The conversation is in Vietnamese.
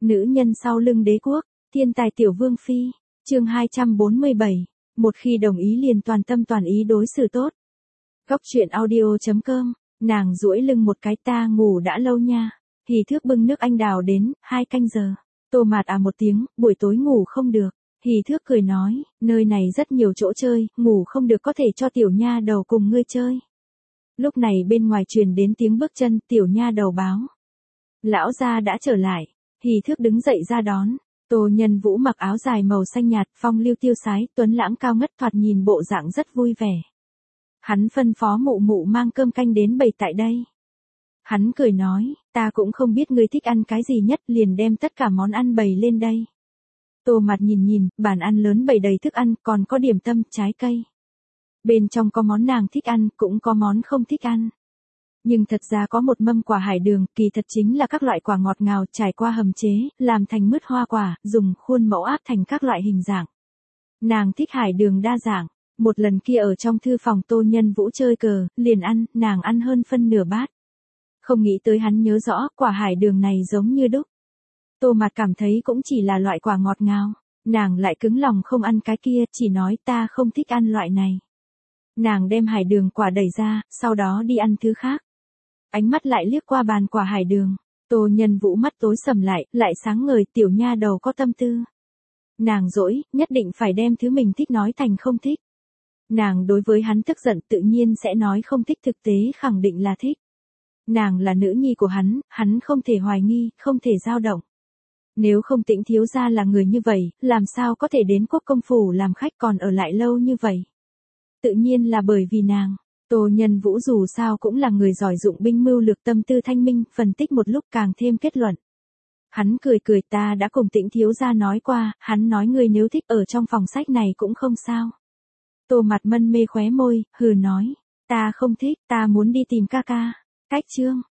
Nữ nhân sau lưng đế quốc, thiên tài tiểu vương phi, chương 247, một khi đồng ý liền toàn tâm toàn ý đối xử tốt. Góc truyện audio.com, nàng duỗi lưng một cái, ta ngủ đã lâu nha. Hỉ Thước bưng nước anh đào đến, 2 canh giờ. Tô Mạt một tiếng, buổi tối ngủ không được. Hỉ Thước cười nói, nơi này rất nhiều chỗ chơi, ngủ không được có thể cho tiểu nha đầu cùng ngươi chơi. Lúc này bên ngoài truyền đến tiếng bước chân, tiểu nha đầu báo. Lão gia đã trở lại. Hỉ Thước đứng dậy ra đón. Tô Nhân Vũ mặc áo dài màu xanh nhạt, phong lưu tiêu sái, tuấn lãng cao ngất, thoạt nhìn bộ dạng rất vui vẻ. Hắn phân phó mụ mụ mang cơm canh đến bày tại đây. Hắn cười nói, ta cũng không biết ngươi thích ăn cái gì nhất, liền đem tất cả món ăn bày lên đây. Tô Mạt nhìn, bàn ăn lớn bày đầy thức ăn, còn có điểm tâm, trái cây. Bên trong có món nàng thích ăn, cũng có món không thích ăn. Nhưng thật ra có một mâm quả hải đường, kỳ thật chính là các loại quả ngọt ngào trải qua hầm chế, làm thành mứt hoa quả, dùng khuôn mẫu áp thành các loại hình dạng. Nàng thích hải đường đa dạng. Một lần kia ở trong thư phòng Tô Nhân Vũ chơi cờ, liền ăn, nàng ăn hơn phân nửa bát. Không nghĩ tới hắn nhớ rõ, quả hải đường này giống như đúc. Tô Mạt cảm thấy cũng chỉ là loại quả ngọt ngào. Nàng lại cứng lòng không ăn cái kia, chỉ nói ta không thích ăn loại này. Nàng đem hải đường quả đẩy ra, sau đó đi ăn thứ khác. Ánh mắt lại liếc qua bàn quả hải đường. Tô Nhân Vũ mắt tối sầm lại sáng ngời, tiểu nha đầu có tâm tư. Nàng dỗi, nhất định phải đem thứ mình thích nói thành không thích. Nàng đối với hắn tức giận tự nhiên sẽ nói không thích, thực tế khẳng định là thích. Nàng là nữ nhi của hắn không thể hoài nghi, không thể dao động. Nếu không Tĩnh thiếu gia là người như vậy, làm sao có thể đến Quốc công phủ làm khách còn ở lại lâu như vậy? Tự nhiên là bởi vì nàng. Tô Nhân Vũ dù sao cũng là người giỏi dụng binh mưu lược, tâm tư thanh minh, phân tích một lúc càng thêm kết luận. Hắn cười, ta đã cùng Tĩnh thiếu gia nói qua, hắn nói ngươi nếu thích ở trong phòng sách này cũng không sao. Tô Mạt mân mê khóe môi, hừ nói, ta không thích, ta muốn đi tìm ca ca. Cách chương,